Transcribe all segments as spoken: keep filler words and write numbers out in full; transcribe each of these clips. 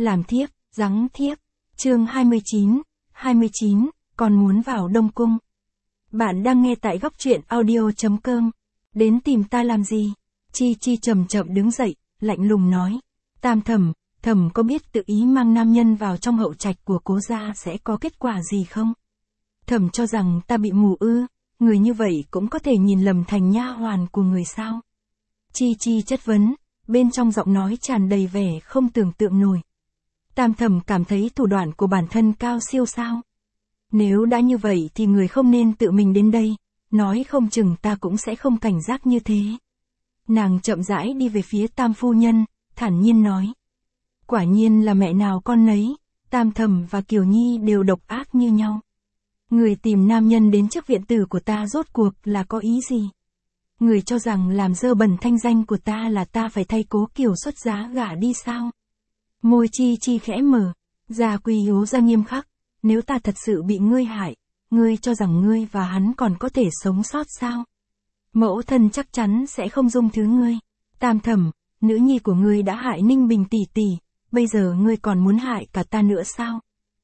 làm thiếp, giáng thiếp. Chương hai mươi chín, hai mươi chín, còn muốn vào Đông Cung. Bạn đang nghe tại góc truyện audio chấm com. Đến tìm ta làm gì? Chi Chi chậm chậm đứng dậy, lạnh lùng nói. Tam Thẩm, Thẩm có biết tự ý mang nam nhân vào trong hậu trạch của cố gia sẽ có kết quả gì không? Thẩm cho rằng ta bị mù ư, người như vậy cũng có thể nhìn lầm thành nha hoàn của người sao? Chi Chi chất vấn, bên trong giọng nói tràn đầy vẻ không tưởng tượng nổi. Tam Thẩm cảm thấy thủ đoạn của bản thân cao siêu sao? Nếu đã như vậy thì người không nên tự mình đến đây, nói không chừng ta cũng sẽ không cảnh giác như thế. Nàng chậm rãi đi về phía Tam phu nhân, thản nhiên nói. Quả nhiên là mẹ nào con nấy, Tam Thẩm và Kiều Nhi đều độc ác như nhau. Người tìm nam nhân đến trước viện tử của ta rốt cuộc là có ý gì? Người cho rằng làm dơ bẩn thanh danh của ta là ta phải thay Cố Kiều xuất giá gả đi sao? Môi Chi Chi khẽ mở, Gia Quy Hiếu ra nghiêm khắc, nếu ta thật sự bị ngươi hại, ngươi cho rằng ngươi và hắn còn có thể sống sót sao? Mẫu thân chắc chắn sẽ không dung thứ ngươi. Tam Thẩm, nữ nhi của ngươi đã hại Ninh Bình tỷ tỷ, bây giờ ngươi còn muốn hại cả ta nữa sao?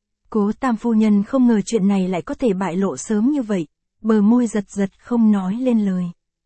Cố Tam phu nhân không ngờ chuyện này lại có thể bại lộ sớm như vậy, bờ môi giật giật không nói lên lời.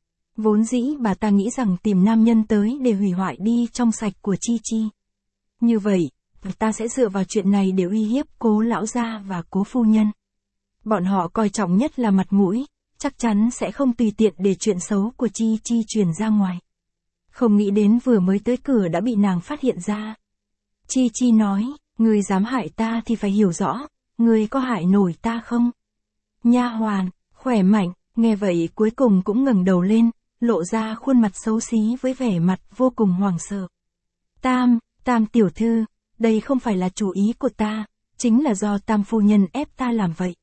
Vốn dĩ bà ta nghĩ rằng tìm nam nhân tới để hủy hoại đi trong sạch của Chi Chi. Như vậy, ta sẽ dựa vào chuyện này để uy hiếp Cố lão gia và Cố phu nhân. Bọn họ coi trọng nhất là mặt mũi, chắc chắn sẽ không tùy tiện để chuyện xấu của Chi Chi truyền ra ngoài. Không nghĩ đến vừa mới tới cửa đã bị nàng phát hiện ra. Chi Chi nói, ngươi dám hại ta thì phải hiểu rõ, ngươi có hại nổi ta không? Nha hoàn, khỏe mạnh, nghe vậy cuối cùng cũng ngẩng đầu lên, lộ ra khuôn mặt xấu xí với vẻ mặt vô cùng hoảng sợ. Tam, Tam tiểu thư, đây không phải là chủ ý của ta, chính là do Tam phu nhân ép ta làm vậy.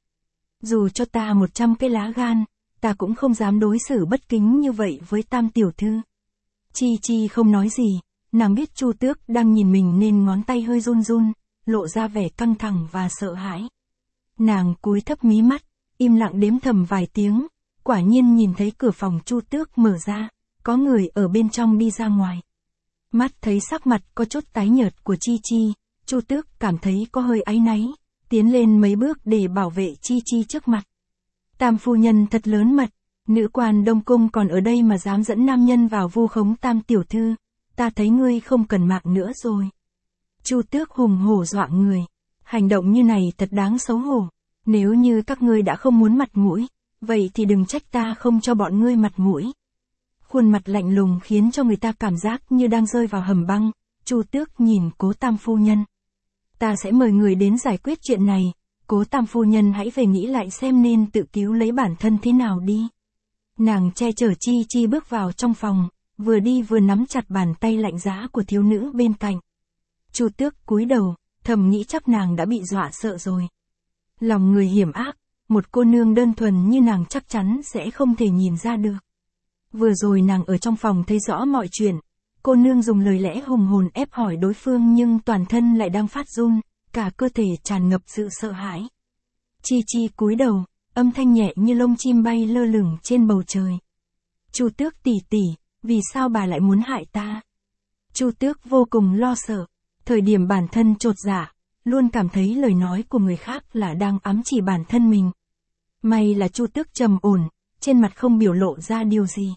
Dù cho ta một trăm cái lá gan, ta cũng không dám đối xử bất kính như vậy với Tam tiểu thư. Chi Chi không nói gì, nàng biết Chu Tước đang nhìn mình nên ngón tay hơi run run, lộ ra vẻ căng thẳng và sợ hãi. Nàng cúi thấp mí mắt, im lặng đếm thầm vài tiếng, quả nhiên nhìn thấy cửa phòng Chu Tước mở ra, có người ở bên trong đi ra ngoài. Mắt thấy sắc mặt có chút tái nhợt của Chi Chi, Chu Tước cảm thấy có hơi áy náy, tiến lên mấy bước để bảo vệ Chi Chi trước mặt. Tam phu nhân thật lớn mật, nữ quan Đông Cung còn ở đây mà dám dẫn nam nhân vào vu khống Tam tiểu thư, ta thấy ngươi không cần mạng nữa rồi. Chu Tước hùng hổ dọa người, hành động như này thật đáng xấu hổ, nếu như các ngươi đã không muốn mặt mũi, vậy thì đừng trách ta không cho bọn ngươi mặt mũi. Khuôn mặt lạnh lùng khiến cho người ta cảm giác như đang rơi vào hầm băng. Chu Tước nhìn Cố Tam phu nhân. Ta sẽ mời người đến giải quyết chuyện này, Cố Tam phu nhân hãy về nghĩ lại xem nên tự cứu lấy bản thân thế nào đi. Nàng che chở Chi Chi bước vào trong phòng, vừa đi vừa nắm chặt bàn tay lạnh giá của thiếu nữ bên cạnh. Chu Tước cúi đầu, thầm nghĩ chắc nàng đã bị dọa sợ rồi. Lòng người hiểm ác, một cô nương đơn thuần như nàng chắc chắn sẽ không thể nhìn ra được. Vừa rồi nàng ở trong phòng thấy rõ mọi chuyện, cô nương dùng lời lẽ hùng hồn ép hỏi đối phương nhưng toàn thân lại đang phát run, cả cơ thể tràn ngập sự sợ hãi. Chi Chi cúi đầu, âm thanh nhẹ như lông chim bay lơ lửng trên bầu trời. Chu Tước tỷ tỷ, vì sao bà lại muốn hại ta? Chu Tước vô cùng lo sợ, thời điểm bản thân chột dạ, luôn cảm thấy lời nói của người khác là đang ám chỉ bản thân mình. May là Chu Tước trầm ổn, trên mặt không biểu lộ ra điều gì.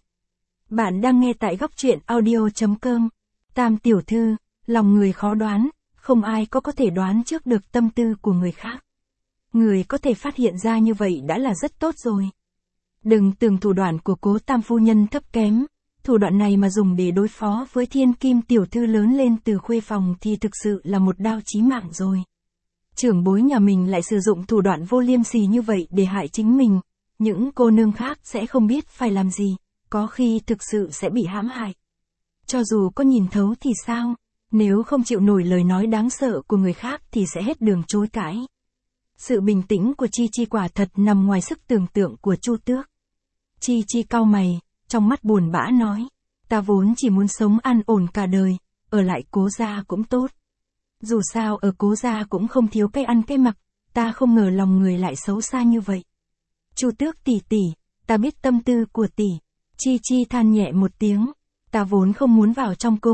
Bạn đang nghe tại góc truyện audio chấm com. Tam tiểu thư, lòng người khó đoán, không ai có có thể đoán trước được tâm tư của người khác. Người có thể phát hiện ra như vậy đã là rất tốt rồi. Đừng tưởng thủ đoạn của Cố Tam phu nhân thấp kém, thủ đoạn này mà dùng để đối phó với Thiên Kim tiểu thư lớn lên từ khuê phòng thì thực sự là một đao chí mạng rồi. Trưởng bối nhà mình lại sử dụng thủ đoạn vô liêm sỉ như vậy để hại chính mình, những cô nương khác sẽ không biết phải làm gì, có khi thực sự sẽ bị hãm hại. Cho dù có nhìn thấu thì sao, nếu không chịu nổi lời nói đáng sợ của người khác thì sẽ hết đường chối cãi. Sự bình tĩnh của Chi Chi quả thật nằm ngoài sức tưởng tượng của Chu Tước. Chi Chi cau mày, trong mắt buồn bã nói, ta vốn chỉ muốn sống an ổn cả đời, ở lại Cố gia cũng tốt. Dù sao ở Cố gia cũng không thiếu cái ăn cái mặc, ta không ngờ lòng người lại xấu xa như vậy. Chu Tước tỷ tỷ, ta biết tâm tư của tỷ. Chi Chi than nhẹ một tiếng, ta vốn không muốn vào trong cung,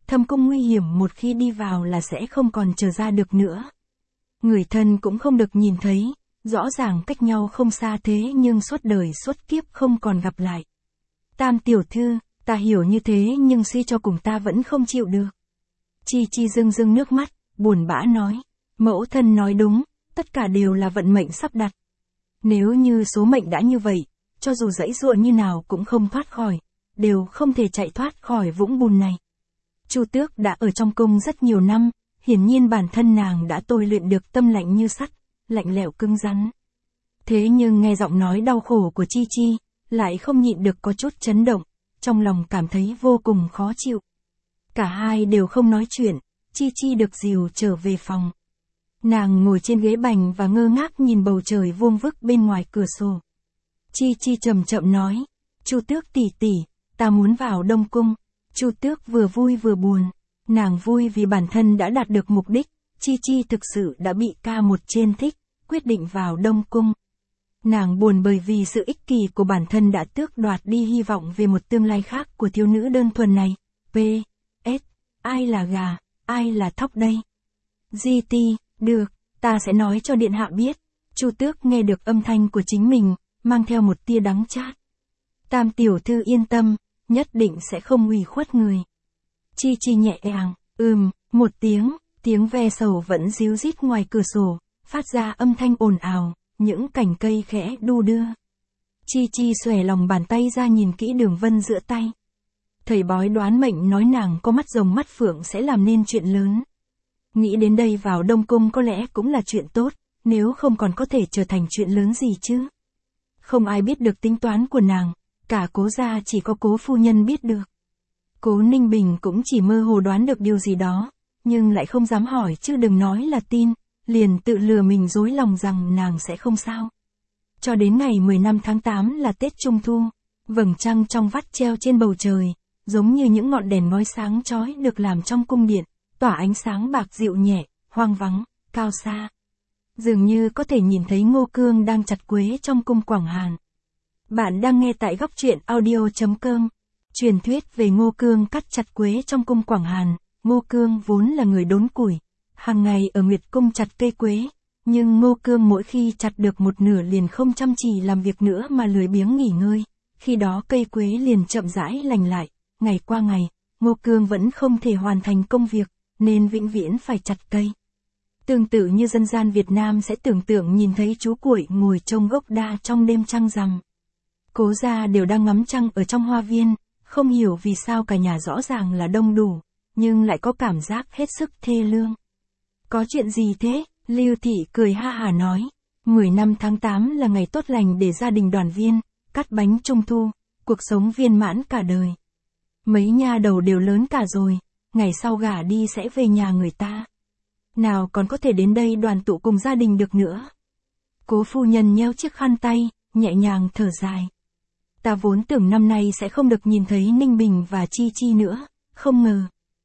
thâm cung nguy hiểm, một khi đi vào là sẽ không còn trở ra được nữa. Người thân cũng không được nhìn thấy, rõ ràng cách nhau không xa thế nhưng suốt đời suốt kiếp không còn gặp lại. Tam tiểu thư, ta hiểu như thế nhưng suy cho cùng ta vẫn không chịu được. Chi Chi rưng rưng nước mắt, buồn bã nói. Mẫu thân nói đúng, tất cả đều là vận mệnh sắp đặt. Nếu như số mệnh đã như vậy, cho dù giãy giụa như nào cũng không thoát khỏi, đều không thể chạy thoát khỏi vũng bùn này. Chu Tước đã ở trong cung rất nhiều năm, hiển nhiên bản thân nàng đã tôi luyện được tâm lạnh như sắt, lạnh lẽo cứng rắn. Thế nhưng nghe giọng nói đau khổ của Chi Chi, lại không nhịn được có chút chấn động, trong lòng cảm thấy vô cùng khó chịu. Cả hai đều không nói chuyện, Chi Chi được dìu trở về phòng. Nàng ngồi trên ghế bành và ngơ ngác nhìn bầu trời vuông vức bên ngoài cửa sổ. Chi Chi chậm chậm nói, Chu Tước tỷ tỷ, ta muốn vào Đông Cung. Chu Tước vừa vui vừa buồn. Nàng vui vì bản thân đã đạt được mục đích, Chi Chi thực sự đã bị ca một trên thích, quyết định vào Đông Cung. Nàng buồn bởi vì sự ích kỷ của bản thân đã tước đoạt đi hy vọng về một tương lai khác của thiếu nữ đơn thuần này. P. S. Ai là gà, ai là thóc đây? giê tê, được, ta sẽ nói cho điện hạ biết. Chu Tước nghe được âm thanh của chính mình, mang theo một tia đắng chát. Tam tiểu thư yên tâm, nhất định sẽ không ủy khuất người. Chi Chi nhẹ nhàng, ừm, một tiếng, tiếng ve sầu vẫn ríu rít ngoài cửa sổ, phát ra âm thanh ồn ào, những cành cây khẽ đu đưa. Chi Chi xòe lòng bàn tay ra nhìn kỹ đường vân giữa tay. Thầy bói đoán mệnh nói nàng có mắt rồng mắt phượng sẽ làm nên chuyện lớn. Nghĩ đến đây vào Đông Cung có lẽ cũng là chuyện tốt, nếu không còn có thể trở thành chuyện lớn gì chứ. Không ai biết được tính toán của nàng, cả Cố gia chỉ có Cố phu nhân biết được. Cố Ninh Bình cũng chỉ mơ hồ đoán được điều gì đó, nhưng lại không dám hỏi chứ đừng nói là tin, liền tự lừa mình dối lòng rằng nàng sẽ không sao. Cho đến ngày mười lăm tháng tám là Tết Trung Thu, vầng trăng trong vắt treo trên bầu trời, giống như những ngọn đèn ngói sáng chói được làm trong cung điện, tỏa ánh sáng bạc dịu nhẹ, hoang vắng, cao xa. Dường như có thể nhìn thấy Ngô Cương đang chặt quế trong cung Quảng Hàn. Bạn đang nghe tại góc truyện audio chấm com. Truyền thuyết về Ngô Cương cắt chặt quế trong cung Quảng Hàn. Ngô Cương vốn là người đốn củi, hàng ngày ở Nguyệt Cung chặt cây quế, nhưng Ngô Cương mỗi khi chặt được một nửa liền không chăm chỉ làm việc nữa mà lười biếng nghỉ ngơi, khi đó cây quế liền chậm rãi lành lại, ngày qua ngày, Ngô Cương vẫn không thể hoàn thành công việc, nên vĩnh viễn phải chặt cây. Tương tự như dân gian Việt Nam sẽ tưởng tượng nhìn thấy chú cuội ngồi trông gốc đa trong đêm trăng rằm. Cố gia đều đang ngắm trăng ở trong hoa viên, không hiểu vì sao cả nhà rõ ràng là đông đủ, nhưng lại có cảm giác hết sức thê lương. Có chuyện gì thế? Lưu Thị cười ha hả nói. mười lăm tháng tám là ngày tốt lành để gia đình đoàn viên, cắt bánh trung thu, cuộc sống viên mãn cả đời. Mấy nha đầu đều lớn cả rồi, ngày sau gả đi sẽ về nhà người ta. Nào còn có thể đến đây đoàn tụ cùng gia đình được nữa. Cố phu nhân nheo chiếc khăn tay, nhẹ nhàng thở dài. Ta vốn tưởng năm nay sẽ không được nhìn thấy Ninh Bình và Chi Chi nữa, không ngờ.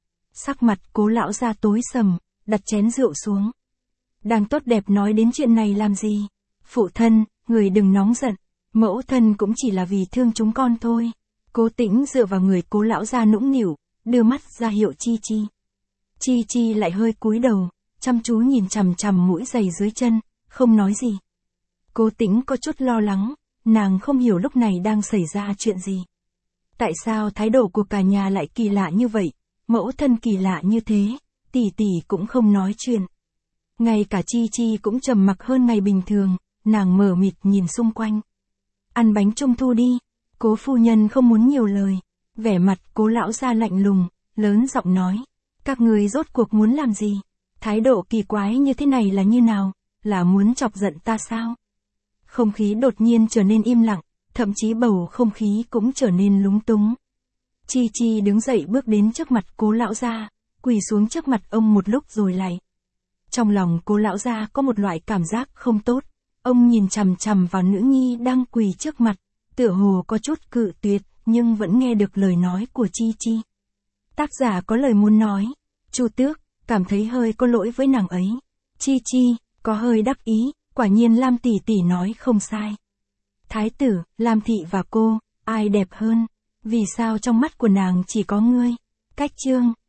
Sắc mặt Cố lão gia tối sầm, đặt chén rượu xuống. Đang tốt đẹp nói đến chuyện này làm gì? Phụ thân, người đừng nóng giận, mẫu thân cũng chỉ là vì thương chúng con thôi. Cố Tĩnh dựa vào người Cố lão gia nũng nịu, đưa mắt ra hiệu Chi Chi. Chi Chi lại hơi cúi đầu, chăm chú nhìn chằm chằm mũi giày dưới chân, không nói gì. Cố Tĩnh có chút lo lắng, nàng không hiểu lúc này đang xảy ra chuyện gì. Tại sao thái độ của cả nhà lại kỳ lạ như vậy, mẫu thân kỳ lạ như thế, tỷ tỷ cũng không nói chuyện. Ngay cả Chi Chi cũng trầm mặc hơn ngày bình thường, nàng mờ mịt nhìn xung quanh. Ăn bánh trung thu đi, Cố phu nhân không muốn nhiều lời, vẻ mặt Cố lão gia lạnh lùng, lớn giọng nói. Các người rốt cuộc muốn làm gì? Thái độ kỳ quái như thế này là như nào? Là muốn chọc giận ta sao? Không khí đột nhiên trở nên im lặng, thậm chí bầu không khí cũng trở nên lúng túng. Chi Chi đứng dậy bước đến trước mặt Cố lão gia, quỳ xuống trước mặt ông một lúc rồi lại. Trong lòng Cố lão gia có một loại cảm giác không tốt, ông nhìn chằm chằm vào nữ nhi đang quỳ trước mặt, tựa hồ có chút cự tuyệt, nhưng vẫn nghe được lời nói của Chi Chi. Tác giả có lời muốn nói, Chu Tước cảm thấy hơi có lỗi với nàng ấy. Chi Chi có hơi đắc ý, quả nhiên Lam tỷ tỷ nói không sai. Thái tử, Lam thị và cô, ai đẹp hơn? Vì sao trong mắt của nàng chỉ có ngươi? Cách chương